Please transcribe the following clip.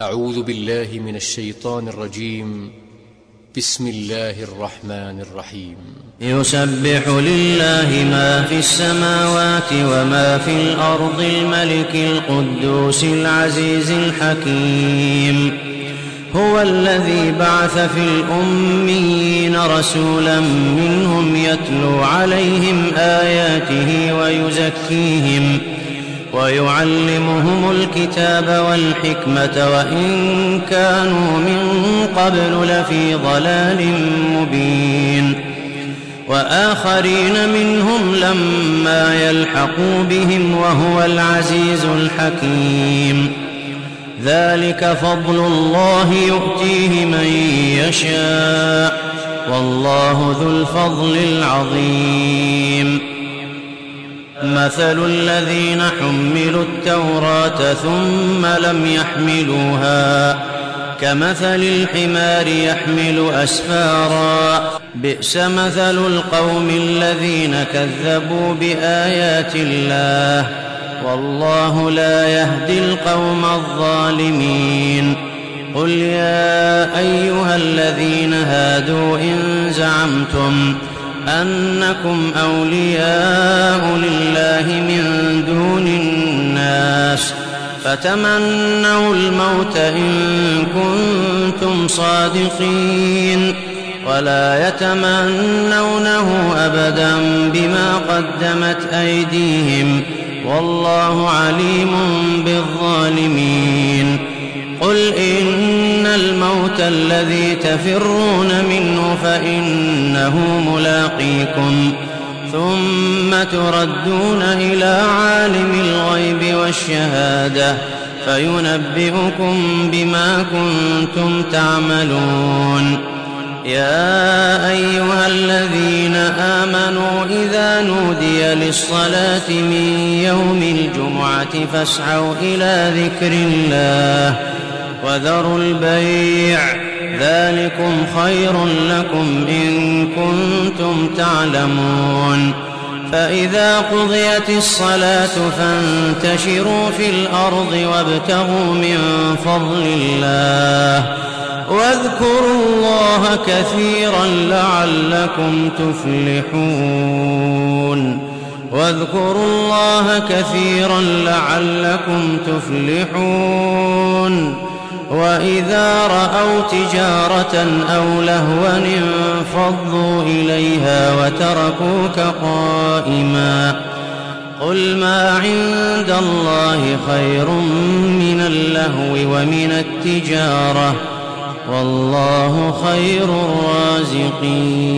أعوذ بالله من الشيطان الرجيم. بسم الله الرحمن الرحيم. يسبح لله ما في السماوات وما في الأرض الملك القدوس العزيز الحكيم. هو الذي بعث في الأميين رسولا منهم يتلو عليهم آياته ويزكيهم ويعلمهم الكتاب والحكمة وإن كانوا من قبل لفي ضلال مبين، وآخرين منهم لما يلحقوا بهم وهو العزيز الحكيم. ذلك فضل الله يؤتيه من يشاء والله ذو الفضل العظيم. مثل الذين حملوا التوراة ثم لم يحملوها كمثل الحمار يحمل أسفارا، بئس مثل القوم الذين كذبوا بآيات الله والله لا يهدي القوم الظالمين. قل يا أيها الذين هادوا إن زعمتم أنكم أولياء لله من دون الناس فتمنوا الموت إن كنتم صادقين ولا يتمنونه أبدا بما قدمت أيديهم والله عليم بالظالمين. قل إن الموت الذي تفرون منه فإنه ملاقيكم ثم تردون إلى عالم الغيب والشهادة فينبئكم بما كنتم تعملون. يا أيها الذين آمنوا إذا نودي للصلاة من يوم الجمعة فاسعوا إلى ذكر الله وذروا البيع ذلكم خير لكم إن كنتم تعلمون. فإذا قضيت الصلاة فانتشروا في الأرض وابتغوا من فضل الله واذكروا الله كثيرا لعلكم تفلحون. واذكروا الله كثيرا لعلكم تفلحون. وإذا رأوا تجارة أو لهوا انفضوا إليها وتركوك قائما. قل ما عند الله خير من اللهو ومن التجارة والله خير الرازقين.